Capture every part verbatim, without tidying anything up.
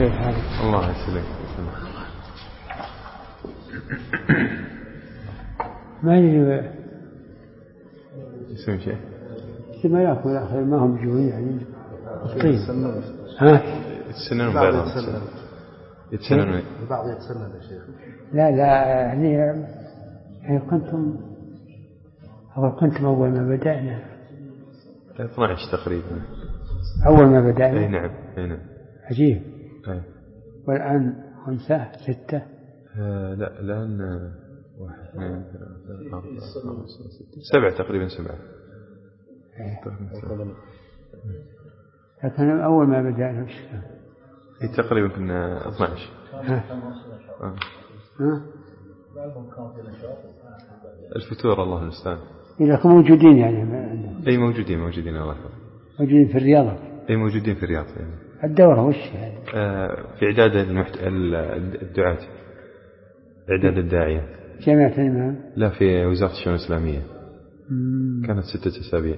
الله يسلمك. ما يجب يسوي شيء ما يأكل آخر ما هم جوعين يعني طيب ها يتسنن بعض يتسنن يتسنن البعض يتسنن يا شيخ. لا لا يعني يعني كنتم أول كنتم أول ما بدأنا اثنا عشر تقريبا أول ما بدأنا. أي نعم أي نعم عجيب. أي. والآن خمسة ستة. آه لا الآن واحد اثنين ثلاثة أربعة خمسة ستة سبعة تقريبا سبعة. لكن أول ما بدأنا وش كان؟ تقريبا كنا اثنا عشر. ها. آه. ها. الفتور الله المستعان. إذا كانوا موجودين يعني. أي موجودين موجودين الله يحفظك. موجودين في الرياض. أي موجودين في الرياض يعني. الدورة وش يعني؟ آه في إعداد المحت... الدعاة إعداد الداعية. جامعة الإمام. لا في وزارة الشؤون الإسلامية. مم. كانت ستة أسابيع.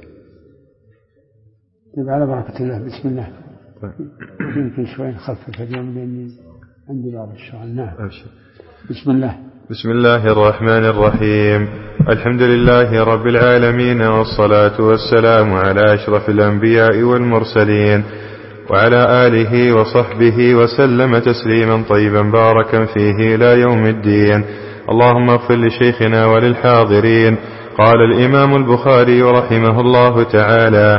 طيب على بركة الله. بسم الله. طيب. يمكن شوي نخفف اليوم لأني عندي بعض الشغل. نعم. أبشر. بسم الله. بسم الله الرحمن الرحيم. الحمد لله رب العالمين والصلاة والسلام على أشرف الأنبياء والمرسلين وعلى آله وصحبه وسلم تسليما طيبا باركا فيه إلى يوم الدين. اللهم اغفر لشيخنا وللحاضرين. قال الإمام البخاري رحمه الله تعالى: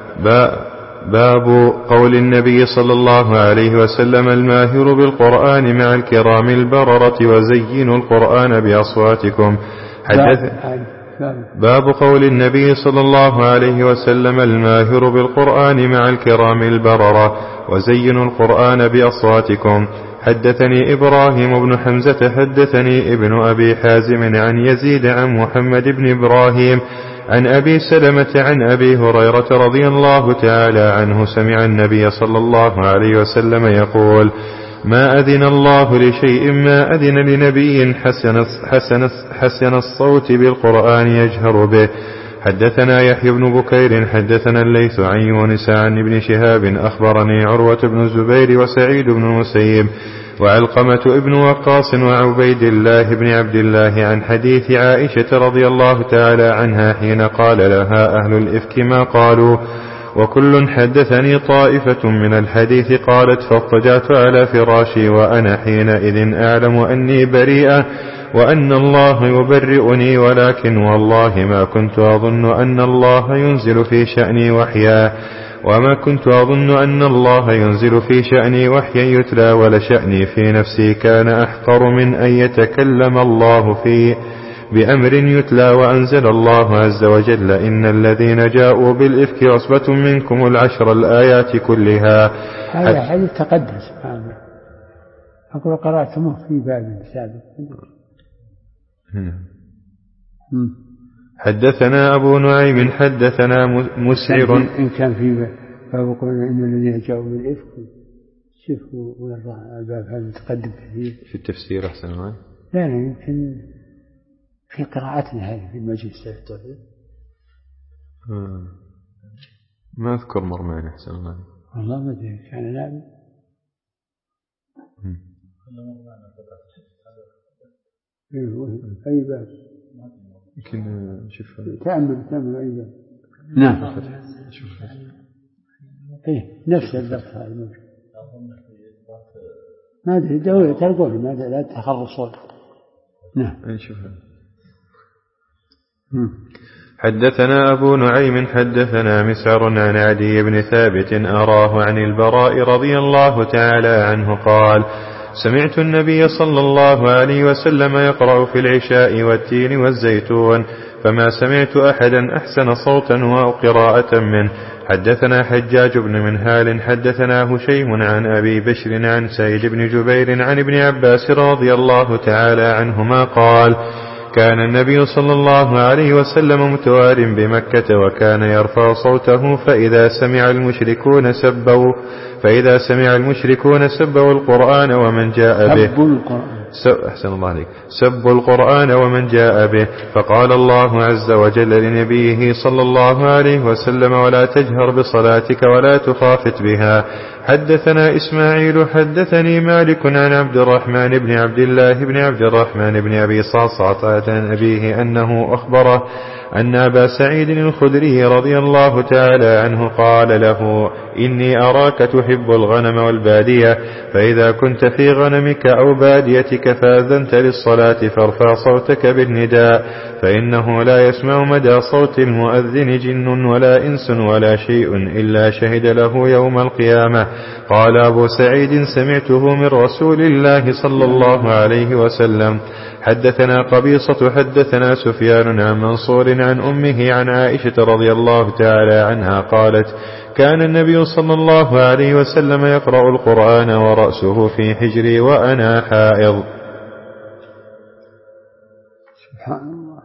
باب قول النبي صلى الله عليه وسلم: الماهر بالقرآن مع الكرام البررة وزينوا القرآن بأصواتكم. حدث باب قول النبي صلى الله عليه وسلم: الماهر بالقرآن مع الكرام البررة وزينوا القرآن بأصواتكم. حدثني إبراهيم بن حمزة حدثني ابن أبي حازم عن يزيد عن محمد بن إبراهيم عن أبي سلمة عن أبي هريرة رضي الله تعالى عنه سمع النبي صلى الله عليه وسلم يقول: ما أذن الله لشيء ما أذن لنبي حسن, حسن, حسن الصوت بالقرآن يجهر به. حدثنا يحيى بن بكير حدثنا الليث عن يونس عن ابن شهاب أخبرني عروة بن الزبير وسعيد بن المسيب وعلقمة ابن وقاص وعبيد الله بن عبد الله عن حديث عائشة رضي الله تعالى عنها حين قال لها أهل الإفك ما قالوا: وكل حدثني طائفة من الحديث. قالت: فاضطجعت على فراشي وأنا حينئذ أعلم أني بريئة وأن الله يبرئني، ولكن والله ما كنت أظن أن الله ينزل في شأني وحيا وما كنت أظن أن الله ينزل في شأني وحيا يتلى، ولشأني في نفسي كان أحقر من أن يتكلم الله في بأمر يتلى. وأنزل الله عز وجل: إن الذين جاءوا بالإفك عصبة منكم العشر الآيات كلها. هذا حديث تقدم سبحانه. أقول قرأتموه في باب سابق. حدثنا أبو نعيم حدثنا مسعر. إن كان في باب قولنا إن الذين جاءوا بالإفك شوفوا وين الباب هذا متقدم فيه في التفسير أحسن معي. لا لا يمكن في قراءتنا هذه في المجلس التوحيد. آه. ما أذكر مرمان أحسن معي والله ما أدري كان نعم. أي باب يمكن شوف تأمل تأمل أي باب. نعم شوف إيه نفس الضبط هذا الموجود. ما أدري دولة تقول ما لا تخرصون. نعم نشوف. حدثنا أبو نعيم حدثنا مسعر عن عدي بن ثابت أراه عن البراء رضي الله تعالى عنه قال: سمعت النبي صلى الله عليه وسلم يقرأ في العشاء والتين والزيتون، فما سمعت أحدا أحسن صوتا وقراءة منه. حدثنا حجاج بن منهال حدثنا هشيم عن أبي بشر عن سعيد بن جبير عن ابن عباس رضي الله تعالى عنهما قال: كان النبي صلى الله عليه وسلم متوار بمكة وكان يرفع صوته فإذا سمع المشركون سبوا فإذا سمع المشركون سبوا القرآن ومن جاء به أحسن الله عليك سبوا القرآن ومن جاء به. فقال الله عز وجل لنبيه صلى الله عليه وسلم: ولا تجهر بصلاتك ولا تخافت بها. حدثنا إسماعيل حدثني مالك عن عبد الرحمن بن عبد الله بن عبد الرحمن بن أبي صعصعة عن أبيه أنه أخبره أن أبا سعيد الخدري رضي الله تعالى عنه قال له: إني أراك تحب الغنم والبادية، فإذا كنت في غنمك أو باديتك فأذنت للصلاة فارفع صوتك بالنداء، فإنه لا يسمع مدى صوت المؤذن جن ولا إنس ولا شيء إلا شهد له يوم القيامة. قال أبو سعيد: سمعته من رسول الله صلى الله عليه وسلم. حدثنا قبيصة حدثنا سفيان عن منصور عن أمه عن عائشة رضي الله تعالى عنها قالت: كان النبي صلى الله عليه وسلم يقرأ القرآن ورأسه في حجري وأنا حائض. سبحان الله.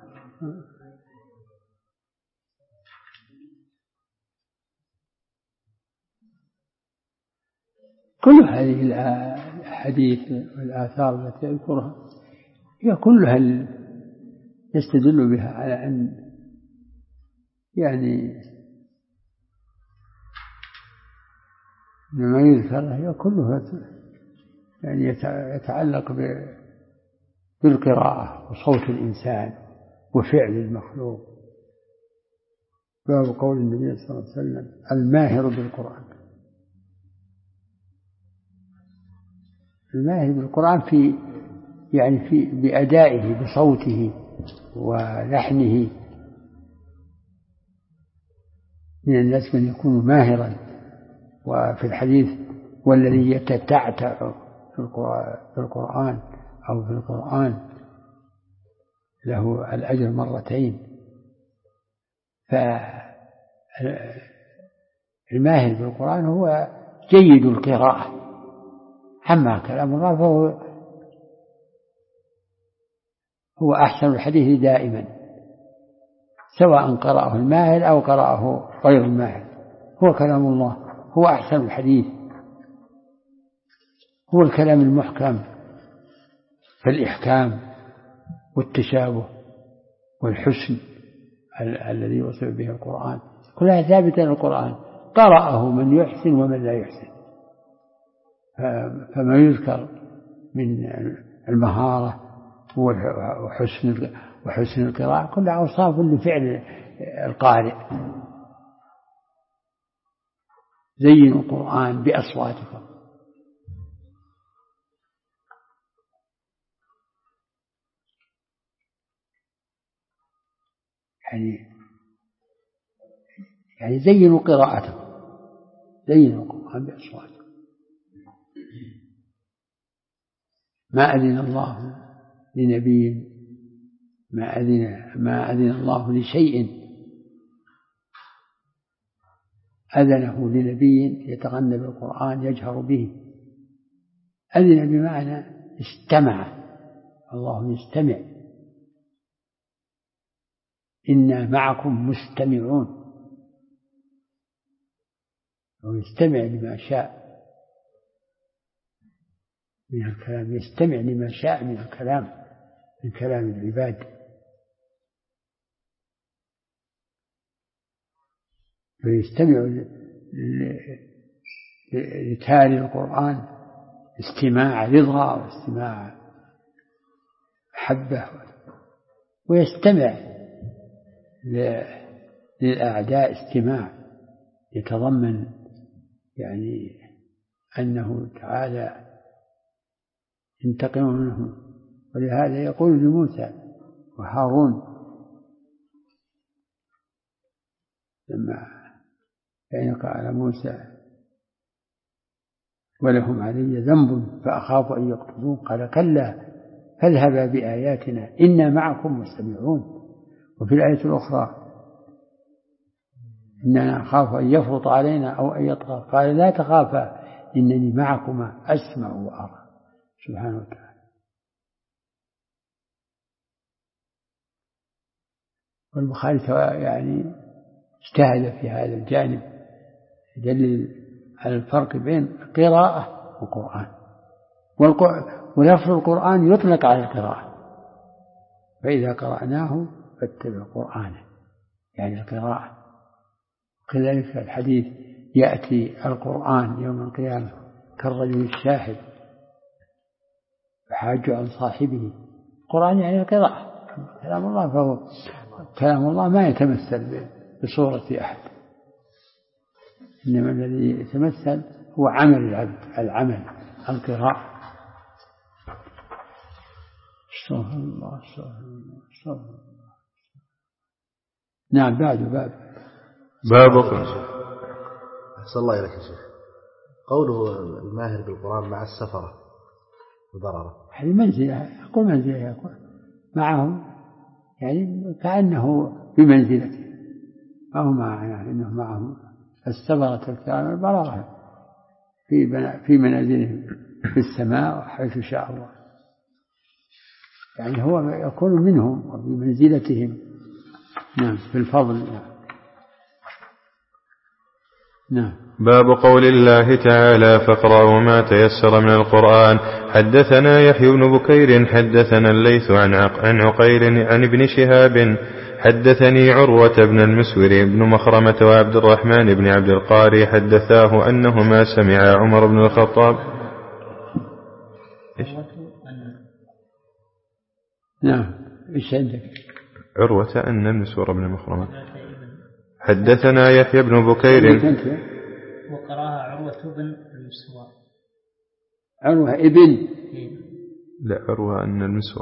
كل هذه الحديث والآثار التي أذكرها هي كلها يستدل بها على أن يعني ما يذكر هي كلها يعني يتعلق بالقراءة وصوت الإنسان وفعل المخلوق. باب قول النبي صلى الله عليه وسلم: الماهر بالقرآن. الماهر بالقرآن في يعني في بأدائه بصوته ولحنه. من الناس من يكون ماهرا، وفي الحديث: والذي يتتعتع في القرآن أو في القرآن له الأجر مرتين. فالماهر بالقرآن هو جيد القراءة. أما كلام الله فهو هو أحسن الحديث دائما، سواء قرأه الماهر أو قرأه غير الماهر، هو كلام الله، هو أحسن الحديث، هو الكلام المحكم في الإحكام والتشابه والحسن الذي وصف به القرآن، كلها ثابتة القرآن، قرأه من يحسن ومن لا يحسن. فما يذكر من المهارة وحسن وحسن القراءة كلها أوصاف لفعل القارئ. زينوا القرآن بأصواتكم. يعني يعني زينوا قراءتكم، زينوا القرآن بأصواتكم. ما أذن الله لنبي ما أذن ما أذن الله لشيء أذنه لنبي يتغنى بالقرآن يجهر به. أذن بمعنى استمع، الله يستمع. إنا معكم مستمعون، ويستمع لما شاء من الكلام، يستمع لما شاء من الكلام، من كلام العباد. فيستمع لتالي القرآن استماع رضا واستماع محبة، ويستمع للأعداء استماع يتضمن يعني أنه تعالى ينتقم منهم. ولهذا يقول لموسى وهارون لما ينقى على موسى: ولهم علي ذنب فأخاف أن يقتلون، قال: كلا فاذهبا بآياتنا إنا معكم مستمعون. وفي الآية الأخرى: إننا نخاف أن يفرط علينا أو أن يطغى، قال: لا تخافا إنني معكما أسمع وأرى. سبحانه وتعالى. والبخاري يعني اجتهد في هذا الجانب، يدلل على الفرق بين قراءة وقرآن. ولفظ القرآن يطلق على القراءة، فإذا قرأناه فاتبع قرآنه، يعني القراءة. كذلك الحديث: يأتي القرآن يوم القيامة كالرجل الشاهد يحاج عن صاحبه. القرآن يعني القراءة، كلام الله، فهو كلام الله ما يتمثل بصورة أحد، إنما الذي يتمثل هو عمل العبد، العمل، القراءة. استغفر الله استغفر الله استغفر الله. نعم. بعد باب باب أحسن الله إليك يا شيخ. قوله الماهر بالقرآن مع السفرة البررة، هذه منزلة، أقول منزلة يقول معهم، يعني كأنه بمنزلته، ما هو معنا إنه معهم السفرة الكرام البررة في في منازلهم في السماء حيث شاء الله، يعني هو يكون منهم وبمنزلتهم. نعم. في الفضل. نعم. نعم. باب قول الله تعالى فاقرأوا ما تيسر من القرآن. حدثنا يحيى بن بكير حدثنا الليث عن عقيل عن ابن شهاب حدثني عروة بن المسور بن مخرمة وعبد الرحمن بن عبد القاري حدثاه أنهما سمعا عمر بن الخطاب. إيش؟ نعم. إيش عندك؟ عروة أن المسور بن مخرمة. حدثنا يحيى بن بكير وقراها عروة بن المسور. عروة ابن لا عروة أن المسور.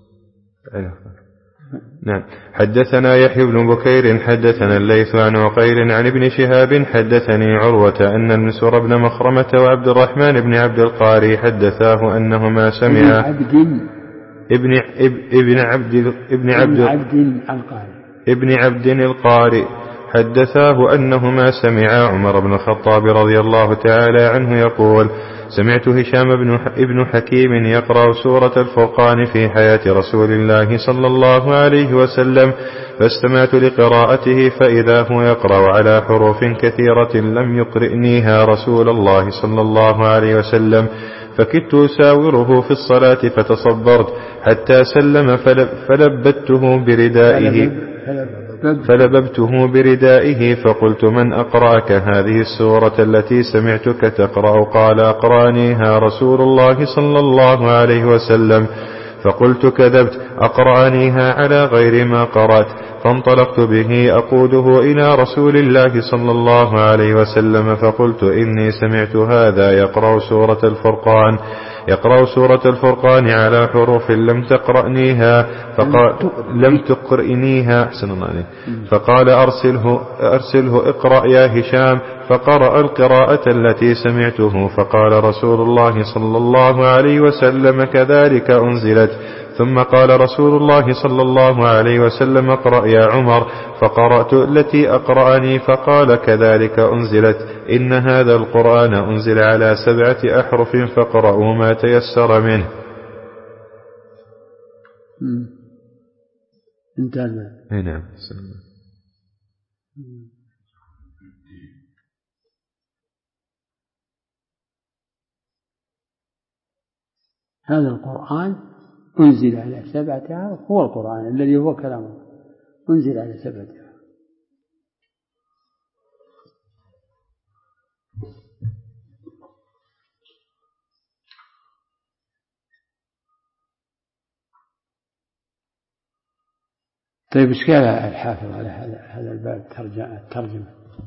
نعم. حدثنا يحيى بن بكير حدثنا الليث عن عقيل عن ابن شهاب حدثني عروة أن المسور بن مخرمة وعبد الرحمن بن عبد القاري حدثاه أنهما سمعا ابن ابن عبد ابن عبد القاري ابن عبد القاري حدثاه أنهما سمعا عمر بن الخطاب رضي الله تعالى عنه يقول سمعت هشام بن ابن حكيم يقرأ سورة الفرقان في حياة رسول الله صلى الله عليه وسلم، فاستمعت لقراءته فإذا هو يقرأ على حروف كثيرة لم يقرئنيها رسول الله صلى الله عليه وسلم، فكدت أساوره في الصلاة فتصبرت حتى سلم فلبته بردائه فلببته بردائه فقلت من أقرأك هذه السورة التي سمعتك تقرأ؟ قال أقرأنيها رسول الله صلى الله عليه وسلم. فقلت كذبت، أقرأنيها على غير ما قرأت. فانطلقت به أقوده إلى رسول الله صلى الله عليه وسلم فقلت إني سمعت هذا يقرأ سورة الفرقان يقرأ سورة الفرقان على حروف لم تقرأنيها فقال لم تقرئنيها أحسن الله عليك. فقال أرسله, أرسله اقرأ يا هشام، فقرأ القراءة التي سمعته. فقال رسول الله صلى الله عليه وسلم كذلك أنزلت. ثم قال رسول الله صلى الله عليه وسلم اقرأ يا عمر، فقرأت التي أقرأني فقال كذلك أنزلت. إن هذا القرآن أنزل على سبعة أحرف فقرأوا ما تيسر منه. انتهى. نعم. هذا القرآن أنزل على سبعة أحرف، هو القرآن الذي هو كلام الله أنزل على سبعة أحرف. طيب إيش قال الحافظ على هذا هذا الباب الترجمة؟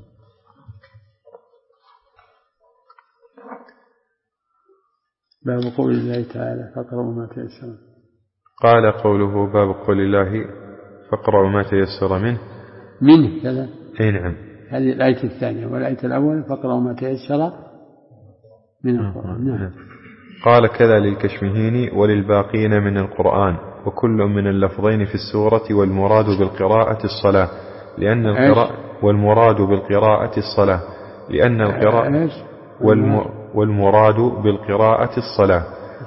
باب قول الله تعالى فاقرأوا ما تيسر. قال قوله باب قول الله فاقرأوا ما تيسر منه منه كذا. أي نعم. هذه الآية الثانية، والآية الأولى فاقرأوا ما تيسر من القرآن. نعم. قال كذا للكشمهيني وللباقين من القرآن، وكل من اللفظين في السورة، والمراد بالقراءة الصلاة لأن القراءة والمراد بالقراءة الصلاة لأن القراءة والم والمراد بالقراءة الصلاة.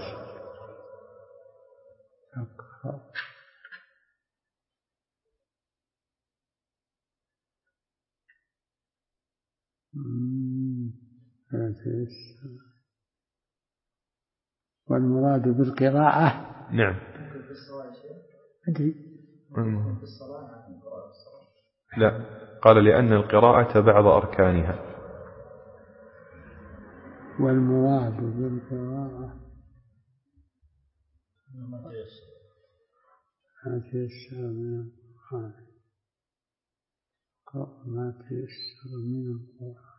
والمراد بالقراءة نعم. لا، قال لأن القراءة بعض أركانها. والمراد بالقراءة ما تيسر من القرآن ما تيسر من القرآن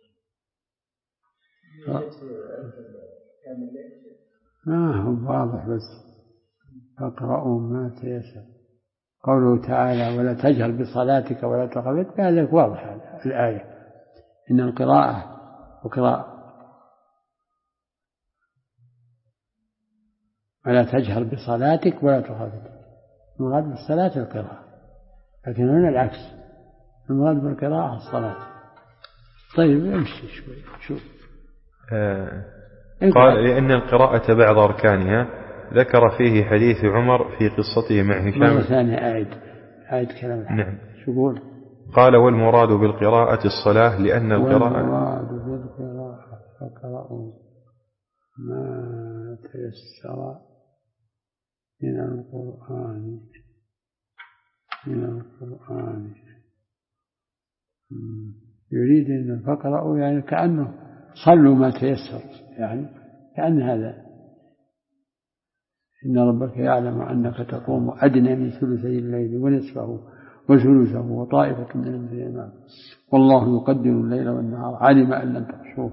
ما هو واضح بس فاقرأوا ما تيسر. قوله تعالى ولا تجهر بصلاتك ولا تخافت هذا واضح الآية إن القراءة وقراءة ولا تجهر بصلاتك ولا تخافت المراد بالصلاة القراءة لكن هنا العكس المراد بالقراءة الصلاة. طيب امشي شوي شوف آه قال لأن القراءة بعض أركانها ذكر فيه حديث عمر في قصته مع هشام. مرة ثانية أعد أعد كلام الحق. نعم. شو قول؟ قال والمراد بالقراءة الصلاة لأن القراءة والمراد بالقراءة فقرأوا ما تيسر من القرآن من القرآن يريد أن فقرأوا يعني كأنه صلوا ما تيسر يعني كأن هذا إن ربك يعلم أنك تقوم أدنى من ثلثي الليل ونصفه وثلثه وطائفة من الذين معه والله يقدر الليل والنهار علم أن لم تحصوه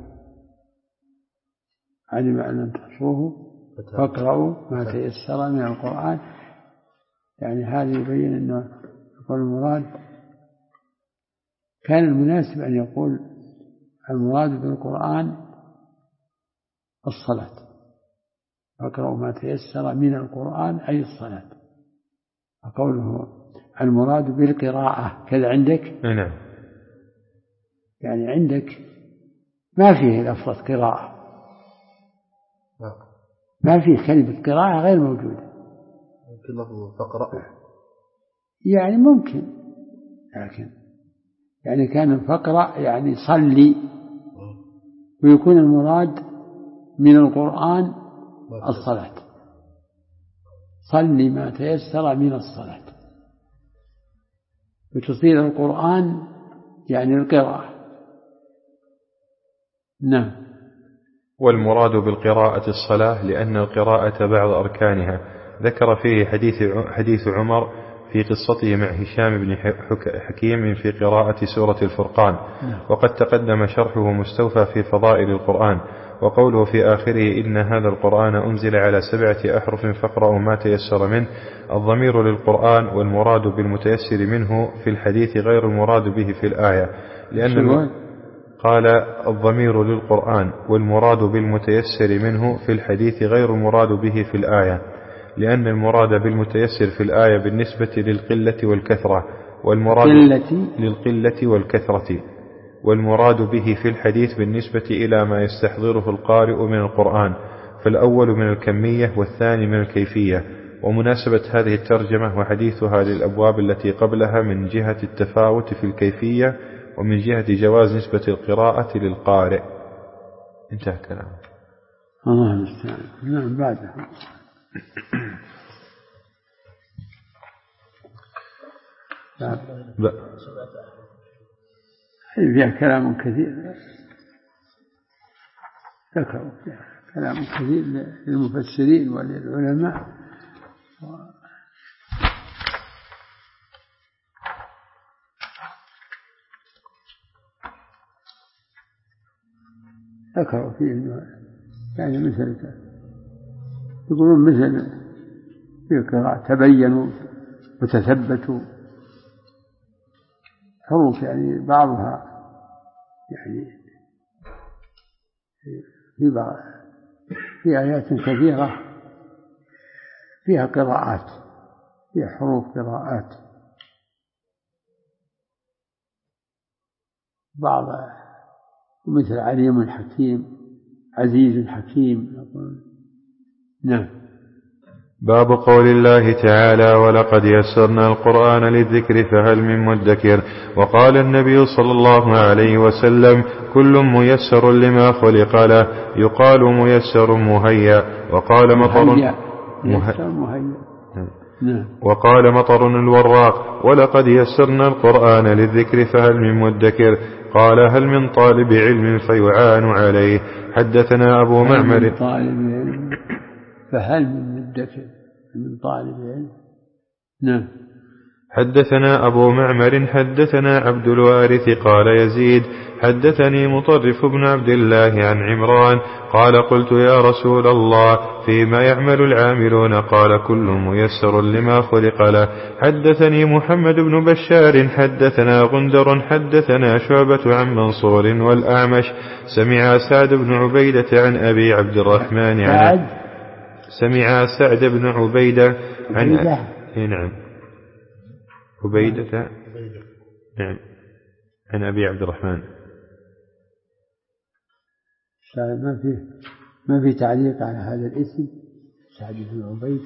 علم أن لم تحصوه فاقرأوا ما تيسر من القرآن. يعني هذا يبين أنه يقول المراد كان المناسب أن يقول المراد بالقرآن الصلاة فاقرأوا ما تيسر من القرآن أي الصلاة. وقوله المراد بالقراءة كذا عندك نعم يعني عندك ما فيه لفظة قراءة ما فيه كلمة قراءة غير موجودة ممكن لفظ فقرأ يعني ممكن لكن يعني كان الفقرأ يعني صلي ويكون المراد من القرآن الصلاة صلي ما تيسر من الصلاة وتصير القرآن يعني القراءة. نعم. والمراد بالقراءة الصلاة لأن القراءة بعض أركانها ذكر فيه حديث حديث عمر في قصته مع هشام بن حكيم في قراءة سورة الفرقان. وقد تقدم شرحه مستوفى في فضائل القرآن. وقوله في آخره إن هذا القرآن أنزل على سبعة أحرف فاقرأوا ما تيسر منه الضمير للقرآن والمراد بالمتيسر منه في الحديث غير المراد به في الآية لأن قال الضمير للقرآن والمراد بالمتيسر منه في الحديث غير المراد به في الآية لأن المراد بالمتيسر في الآية بالنسبة للقلة والكثرة والمراد للقلة والكثرة والمراد به في الحديث بالنسبة إلى ما يستحضره القارئ من القرآن فالأول من الكمية والثاني من الكيفية. ومناسبة هذه الترجمة وحديثها للأبواب التي قبلها من جهة التفاوت في الكيفية ومن جهة جواز نسبة القراءة للقارئ. انتهى كلامه. الله المستعان. نعم بعدها لا فيها كلام كثير ذكروا فيها كلام كثير للمفسرين وللعلماء ذكروا فيه يعني مثل يقولون مثل في قراءة تبينوا وتثبتوا حروف يعني بعضها يعني في بعض في آيات كثيرة فيها قراءات فيها حروف قراءات بعض مثل عليم حكيم عزيز حكيم. نعم. باب قول الله تعالى ولقد يسرنا القرآن للذكر فهل من مدكر. وقال النبي صلى الله عليه وسلم كل ميسر لما خلق له يقال ميسر مهيأ. وقال مطر مهيأ مهيأ وقال مطر الوراق ولقد يسرنا القرآن للذكر فهل من مدكر قال هل من طالب علم فيعان عليه. حدثنا أبو معمر من طالب علم فهل من مدكر من طالب علم. نعم. حدثنا أبو معمر حدثنا عبد الوارث قال يزيد حدثني مطرف بن عبد الله عن عمران قال قلت يا رسول الله فيما يعمل العاملون قال كل ميسر لما خلق له. حدثني محمد بن بشار حدثنا غندر حدثنا شعبة عن منصور والأعمش سمع سعد بن عبيدة عن أبي عبد الرحمن عن سمع سعد بن عبيدة عن أبي نعم عبيدة نعم عن أبي عبد الرحمن. ما في ما في تعليق على هذا الاسم سعد بن عبيدة.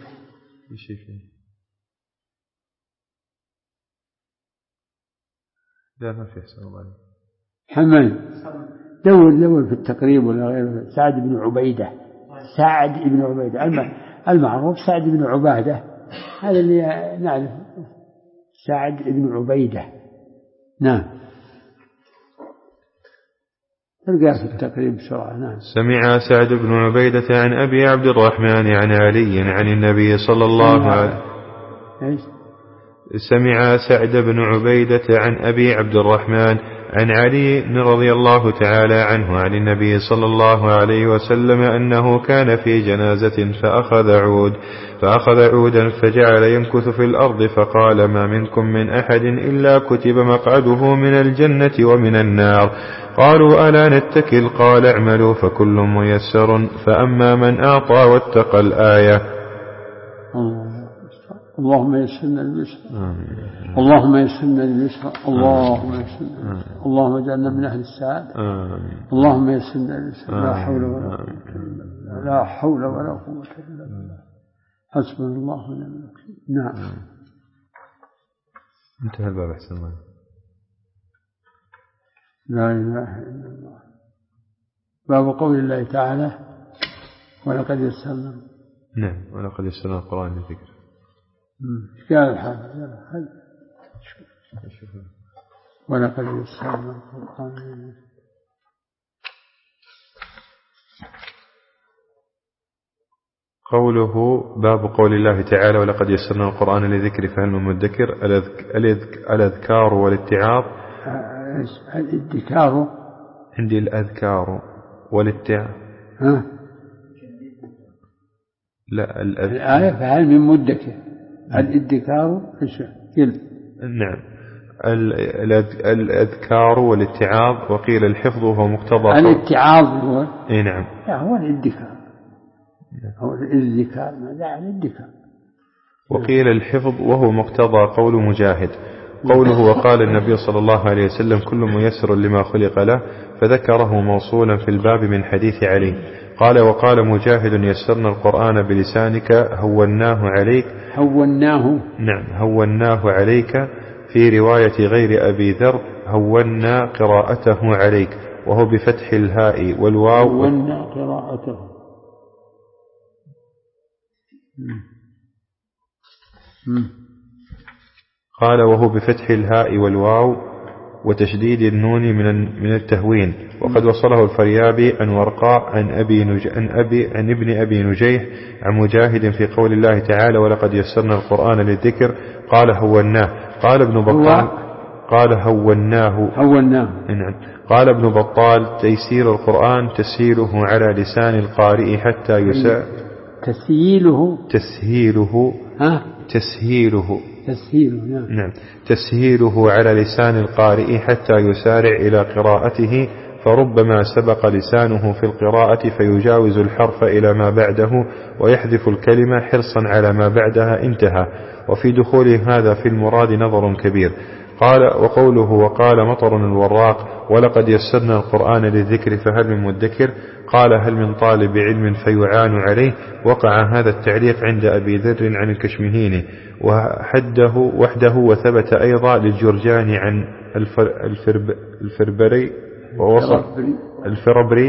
لا ما في أحسن الله. حمد دور دور في التقريب ولا غيره. سعد بن عبيدة سعد بن عبيدة المعروف سعد بن عبادة هذا اللي نعرف سعد بن عبيدة. نعم. تلقى في التقريب بسرعة. نعم. سمع سعد بن عبيدة عن أبي عبد الرحمن عن علي عن النبي صلى الله عليه وسلم. سمع سعد بن عبيدة عن أبي عبد الرحمن عن علي رضي الله تعالى عنه عن النبي صلى الله عليه وسلم أنه كان في جنازة فأخذ عود فأخذ عودا فجعل يمكث في الأرض فقال ما منكم من أحد إلا كتب مقعده من الجنة ومن النار. قالوا ألا نتكل قال اعملوا فكل ميسر فأما من أعطى واتقى الآية. اللهم يسرنا اليسر اللهم يسرنا اليسر اللهم يسرنا اللهم اجعلنا من أهل السعادة اللهم يسرنا اليسر لا حول ولا قوة لا حول ولا قوة إلا بالله حسبنا الله ونعم الوكيل. نعم. انتهى الباب أحسن الله. لا إله إلا الله. باب قول الله تعالى ولقد يسرنا. نعم ولقد يسرنا القرآن للذكر. قال الحافظ ولقد يسرنا القرآن. قوله باب قول الله تعالى ولقد يسرنا القرآن للذكر فهل من مدكر. الأذكار والاتعاظ. الذكار عندي الأذكار والاتعاظ. ها لا الأذ... الآية فهل من مدكر. الادكار كلمة. نعم. الأذكار والاتعاظ وقيل الحفظ وهو مقتضى. الاتعاظ هو اي نعم هو الادكار هو الذكر ما دعا الذكر. وقيل الحفظ وهو مقتضى قول مجاهد قوله وقال النبي صلى الله عليه وسلم كل ميسر لما خلق له فذكره موصولا في الباب من حديث علي. قال وقال مجاهد يسرنا القرآن بلسانك هوناه عليك. هوناه نعم هوناه عليك. في رواية غير أبي ذر هونا قراءته عليك وهو بفتح الهاء والواو. هونا قراءته. قال وهو بفتح الهاء والواو وتشديد النون من من التهوين. وقد وصله الفريابي عن ورقاء عن أبي نج... عن أبي عن ابن أبي نجيح عن مجاهد في قول الله تعالى ولقد يسرنا القرآن للذكر قال هوناه. قال ابن بطال قال هوناه هوناه. نعم. قال ابن بطال تيسير القرآن تسهيله على لسان القارئ حتى يسا تسهيله تسهيله ها تسهيله تسهيله نعم. نعم تسهيله على لسان القارئ حتى يسارع إلى قراءته فربما سبق لسانه في القراءة فيجاوز الحرف إلى ما بعده ويحذف الكلمة حرصا على ما بعدها انتهى. وفي دخول هذا في المراد نظر كبير. قال وقوله وقال مطر الوراق ولقد يسرنا القرآن للذكر فهل من مدكر قال هل من طالب علم فيعان عليه. وقع هذا التعليق عند أبي ذر عن الكشمهيني وحده وحده وثبت أيضا للجرجاني عن الفرب الفربري ووصل الفربري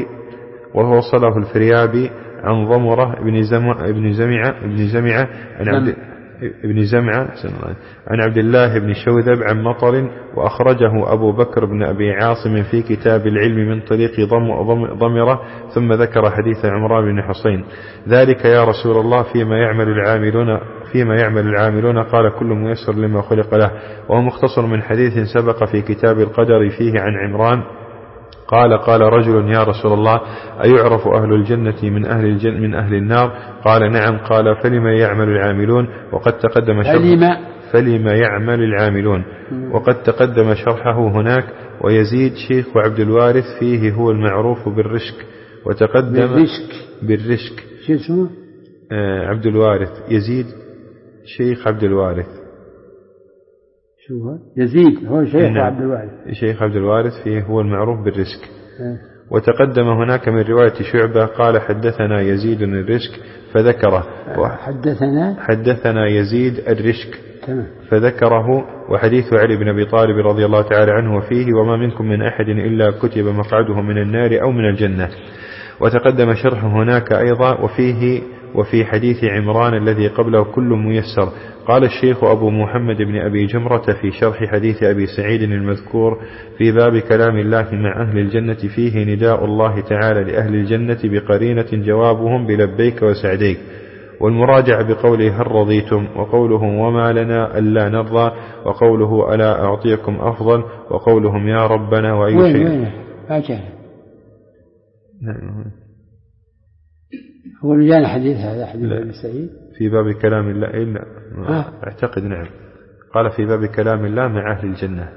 ووصله الفريابي عن ضمرة ابن زمع ابن زمعة ابن زمعة عن عبد ابن زمعة عن عبد الله بن شوذب عن مطر، وأخرجه أبو بكر بن أبي عاصم في كتاب العلم من طريق ضم ضمرة، ثم ذكر حديث عمران بن حسين. ذلك يا رسول الله فيما يعمل العاملون فيما يعمل العاملون، قال كل ميسر لما خلق له. وهو مختصر من حديث سبق في كتاب القدر فيه عن عمران قال قال رجل يا رسول الله أيعرف أهل الجنة من أهل الجنة من أهل النار؟ قال نعم. قال فلما يعمل العاملون؟ وقد تقدم شرحه فلما يعمل العاملون وقد تقدم شرحه هناك. ويزيد شيخ عبد الوارث فيه هو المعروف بالرشك، وتقدم بالرشك بالرشك شو اسمه؟ آه عبد الوارث يزيد شيخ عبد الوارث. شو هو؟ يزيد هو شيخ عبد الوارث شيخ عبد الوارث فيه هو المعروف بالرشك. اه. وتقدم هناك من رواية شعبة قال حدثنا يزيد الرشك فذكره. حدثنا حدثنا يزيد الرشك تمام. فذكره. وحديث علي بن أبي طالب رضي الله تعالى عنه فيه وما منكم من أحد إلا كتب مقعده من النار أو من الجنة. وتقدم شرحه هناك أيضا. وفيه وفي حديث عمران الذي قبله كل ميسر. قال الشيخ أبو محمد بن أبي جمرة في شرح حديث أبي سعيد المذكور في باب كلام الله مع أهل الجنة فيه نداء الله تعالى لأهل الجنة بقرينة جوابهم بلبيك وسعديك، والمراجع بقوله هل رضيتم، وقوله وما لنا ألا نرضى، وقوله ألا أعطيكم أفضل، وقولهم يا ربنا وأي وين شيء وين أجل. نعم. هو اللي جاء حديث هذا حديث أبي سعيد في باب كلام الله إلا أعتقد نعم. قال في باب كلام الله مع أهل الجنة.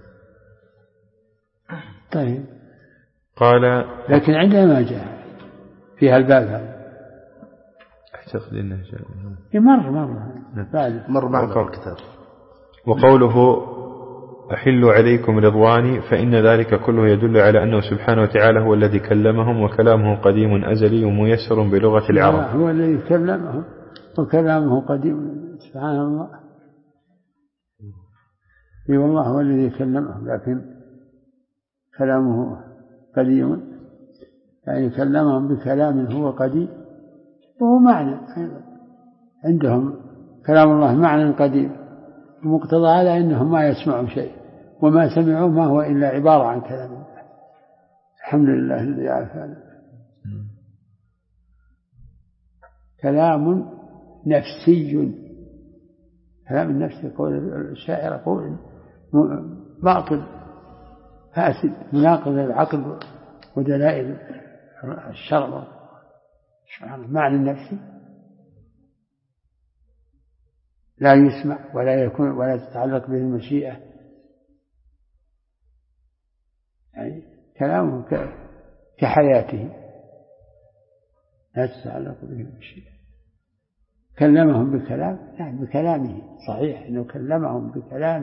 طيب قال لكن عندنا ما جاء في هالباب هذا. أعتقد إنه جاء مر مر بعد مر معنا الكتاب. وقوله أحل عليكم رضواني فإن ذلك كله يدل على أنه سبحانه وتعالى هو الذي كلمهم، وكلامه قديم أزلي وميسر بلغة العرب. هو الذي كلمهم وكلامه قديم سبحان الله. اي والله هو الذي كلمهم، لكن كلامه قديم يعني كلمهم بكلام هو قديم وهو معنى أيضا. عندهم كلام الله معنى قديم، ومقتضى هذا أنهم ما يسمعوا شيء، وما سمعوا ما هو إلا عبارة عن كلام الله. الحمد لله الذي عافانا. كلام نفسي، كلام النفس يقول الشاعر يقول باطل فاسد مناقض للعقل ودلائل الشرع. معنى النفسي لا يسمع ولا يكون ولا تتعلق به المشيئة، يعني كلامه كحياته لا تتعلق به المشيئة. كلمهم بكلام يعني بكلامه صحيح إنه كلمهم بكلام،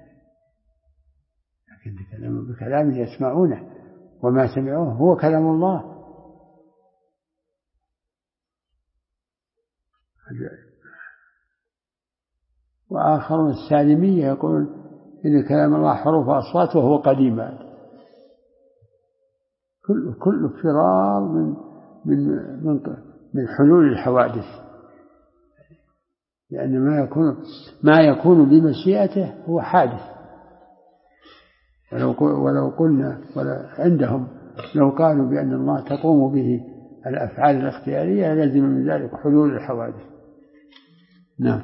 لكن كلمهم بكلام يسمعونه وما سمعوه هو كلام الله. وآخرون السالمية يقول إن كلام الله حروف أصوات وهو قديم. كل كل فرار من من من من حلول الحوادث، لأن ما يكون ما يكون بمشيئته هو حادث. ولو ولو قلنا ولا عندهم لو قالوا بأن الله تقوم به الأفعال الاختيارية لازم من ذلك حلول الحوادث. نعم.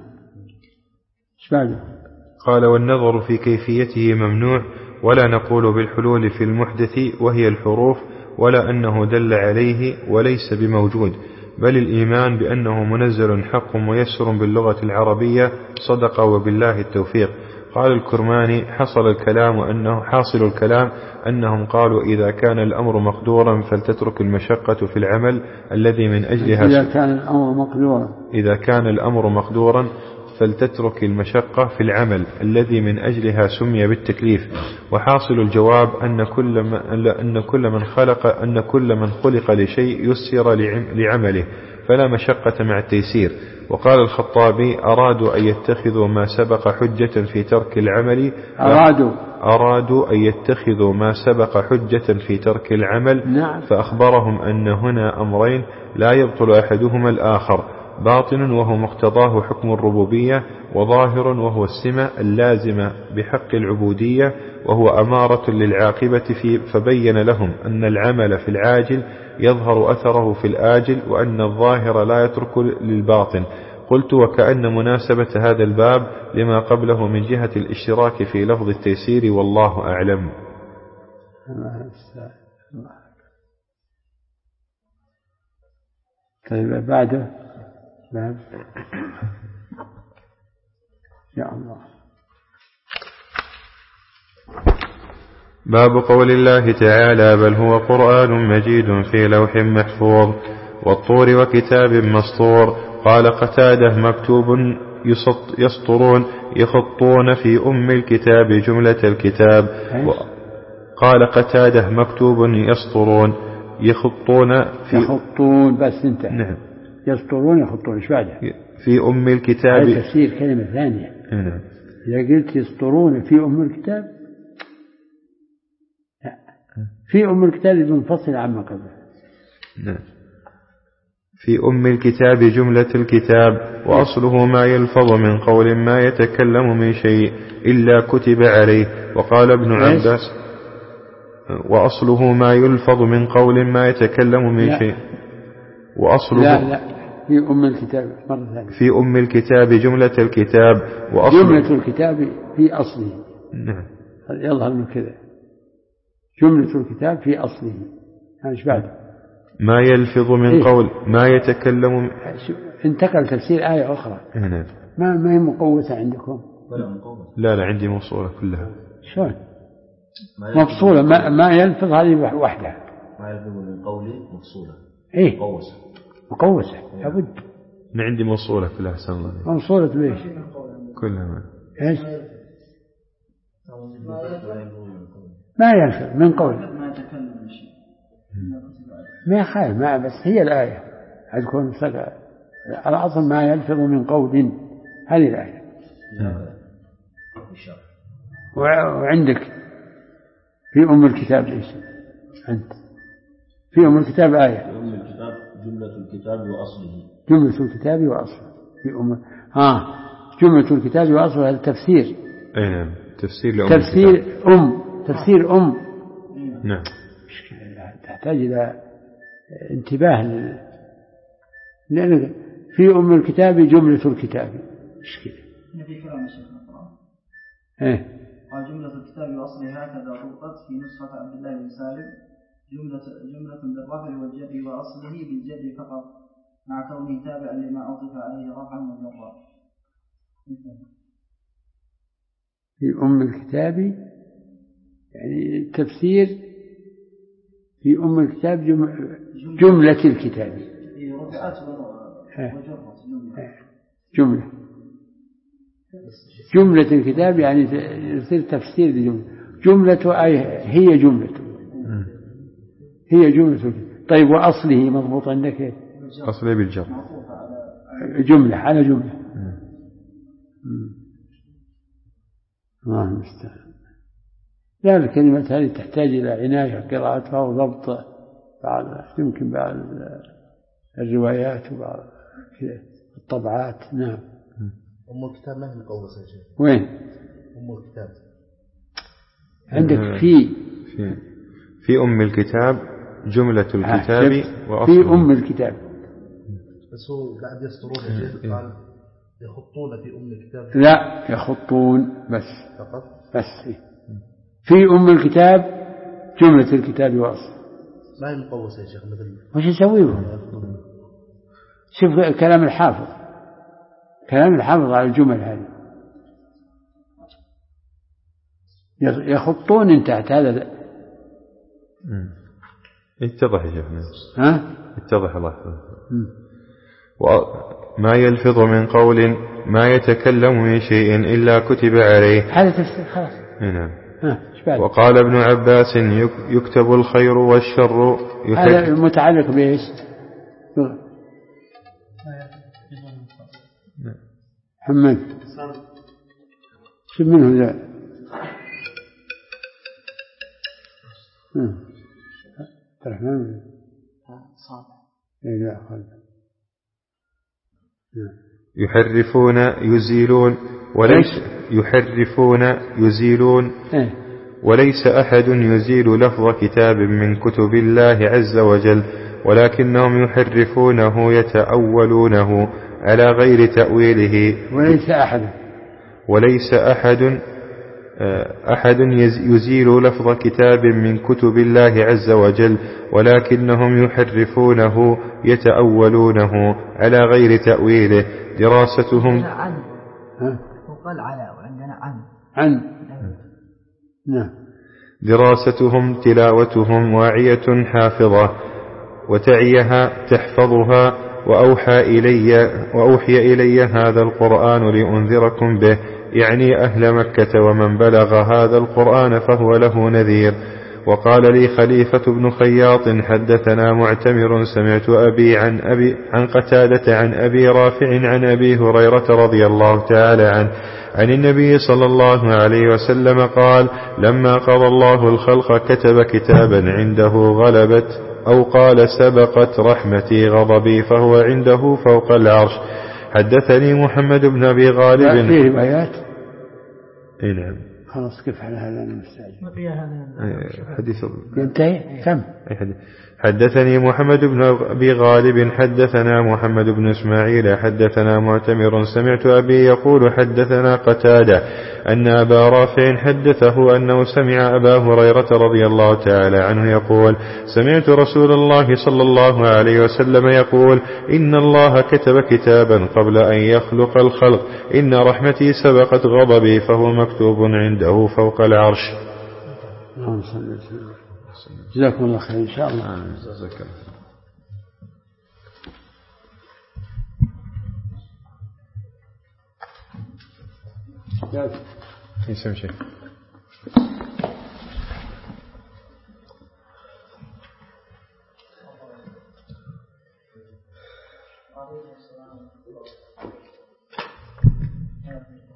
قال والنظر في كيفيته ممنوع، ولا نقول بالحلول في المحدث وهي الحروف، ولا أنه دل عليه وليس بموجود، بل الإيمان بأنه منزل حق ميسر باللغة العربية صدق وبالله التوفيق. قال الكرماني حصل الكلام أنه حاصل الكلام أنهم قالوا إذا كان الأمر مقدورا فلتترك المشقة في العمل الذي من أجلها إذا كان الأمر مقدورا إذا كان الأمر مقدورا فلتترك المشقة في العمل الذي من أجلها سمي بالتكليف. وحاصل الجواب أن كل من أن كل من خلق أن كل من خلق لشيء يسر لعمله فلا مشقة مع التيسير. وقال الخطابي أرادوا أن يتخذوا ما سبق حجة في ترك العمل أرادوا أرادوا أن يتخذوا ما سبق حجة في ترك العمل. نعم. فأخبرهم أن هنا أمرين لا يبطل أحدهما الآخر، باطن وهو مقتضاه حكم الربوبية، وظاهر وهو السمة اللازمة بحق العبودية، وهو أمارة للعاقبة فيه، فبين لهم أن العمل في العاجل يظهر أثره في الآجل، وأن الظاهر لا يترك للباطن. قلت: وكأن مناسبة هذا الباب لما قبله من جهة الاشتراك في لفظ التيسير، والله أعلم. طيب بعده بعد يا الله. باب قول الله تعالى: بل هو قرآن مجيد في لوح محفوظ والطور وكتاب مسطور. قال قتادة: مكتوب يسطرون يخطون في أم الكتاب جملة الكتاب. قال قتادة: مكتوب يسطرون يخطون في يخطون بس انت نعم يسطرون يخطون ايش بعدها؟ في أم الكتاب. هذا تفسير كلمة ثانية. نعم. إذا قلت يسطرون في أم الكتاب، لا، في أم الكتاب منفصل عما قبله. نعم. في أم الكتاب جملة الكتاب، وأصله ما يلفظ من قول ما يتكلم من شيء إلا كتب عليه. وقال ابن عباس: وأصله ما يلفظ من قول ما يتكلم من لا. شيء وأصله لا لا في أم الكتاب مرة ثانية. في أم الكتاب جملة الكتاب، وأصله جملة الكتاب في أصله. نعم. يظهر من كذا جملة الكتاب في أصله. ايش بعد؟ ما يلفظ من إيه؟ قول ما يتكلم. انتقل تفسير آية أخرى. نعم. ما ما هي مقوسة عندكم؟ لا لا عندي موصولة كلها. شلون مفصولة؟ ما, ما يلفظ هذه وحدها. ما يلفظ من قولي مفصولة. إيه مقوسة. مقوسة لابد. أنا عندي موصولة كلها سنة. موصولة ليش؟ كلها ما. إيش؟ ما يلفظ من قول. ما يخالف، ما بس هي الآية هتكون صدق. الأصل ما يلفظ من قول، هذه الآية. وعندك في أم الكتاب ليش؟ أنت في أم الكتاب آية. في أم الكتاب جملة الكتاب وأصله. جملة الكتاب وأصله في أم ها جملة الكتاب وأصله. هذا تفسير. أي نعم تفسير لأم تفسير الكتاب. أم تفسير أم. نعم. تحتاج إلى انتباه لل... لأن في أم الكتاب جملة الكتاب إيش كذا؟ في كلام الشيخ نقرأ. إيه. قال جملة الكتاب وأصلها هكذا ضبطت في نسخة عبد الله بن سالم جملة جملة بالرفع والجر وأصله بالجر فقط مع كونه تابعا لما أوقف عليه رفعا وجرا. في أم الكتاب يعني التفسير في أم الكتاب جملة, جملة الكتاب. جملة جملة الكتاب يعني يصير تفسير لجملة. جملة أي هي جملة هي جملة. طيب وأصله مضبوط عندك؟ أصله بالجر جملة على جملة. الله المستعان. لا الكلمة هذه تحتاج إلى عناية قراءتها وضبط بعض يمكن بعض الروايات وبعض الطبعات. نعم. أم الكتاب ما هي مقوسة يا شيخ؟ وين؟ أم الكتاب عندك في في في أم الكتاب جملة الكتاب في أم الكتاب. بس هو قاعد يسطرون يا شيخ. قال يخطون في أم الكتاب. لا يخطون بس فقط بس في أم الكتاب جملة الكتاب وأصل. ما هي مقوسة يا شيخ مثل وش يسويه؟ شوف كلام الحافظ كلام الحافظ على الجمل هذه. يخطون انتهت. هذا اتضح يا شيخنا. ها اتضح الله. ما يلفظ من قول ما يتكلم من شيء إلا كتب عليه. هذا تفسير خلاص. نعم. وقال ابن عباس يكتب الخير والشر. هذا متعلق بإيش؟ محمد شوف منه ذا. الرحمن صعب. لا خالد يحرفون يزيلون وليس يحرفون يزيلون وليس أحد يزيل لفظ كتاب من كتب الله عز وجل، ولكنهم يحرفونه يتأولونه على غير تأويله. وليس أحد وليس أحد أحد يزيل لفظ كتاب من كتب الله عز وجل، ولكنهم يحرفونه يتأولونه على غير تأويله. دراستهم عن وقال على وعندنا عن عن نعم. دراستهم تلاوتهم واعية حافظة وتعيها تحفظها. وأوحى إلي, وأوحي إلي هذا القرآن لأنذركم به، يعني أهل مكة ومن بلغ هذا القرآن فهو له نذير. وقال لي خليفة بن خياط حدثنا معتمر سمعت أبي عن, أبي عن قتادة عن أبي رافع عن أبي هريرة رضي الله تعالى عنه عن النبي صلى الله عليه وسلم قال: لما قضى الله الخلق كتب كتابا عنده غلبت أو قال سبقت رحمتي غضبي فهو عنده فوق العرش. حدثني محمد بن أبي غالب. في روايات اي نعم. خلاص كيف على هذا المستعجل بقي هذا حديث ينتهي كم. حدثني محمد بن أبي غالب حدثنا محمد بن إسماعيل حدثنا معتمر سمعت أبي يقول حدثنا قتادة أن أبا رافع حدثه أنه سمع أبا هريرة رضي الله تعالى عنه يقول: سمعت رسول الله صلى الله عليه وسلم يقول: إن الله كتب كتابا قبل أن يخلق الخلق، إن رحمتي سبقت غضبي فهو مكتوب عنده فوق العرش. اللهم صل وسلم. جزاكم الله خير إن شاء الله. جزاك الله. يسمى شيء. عليه السلام.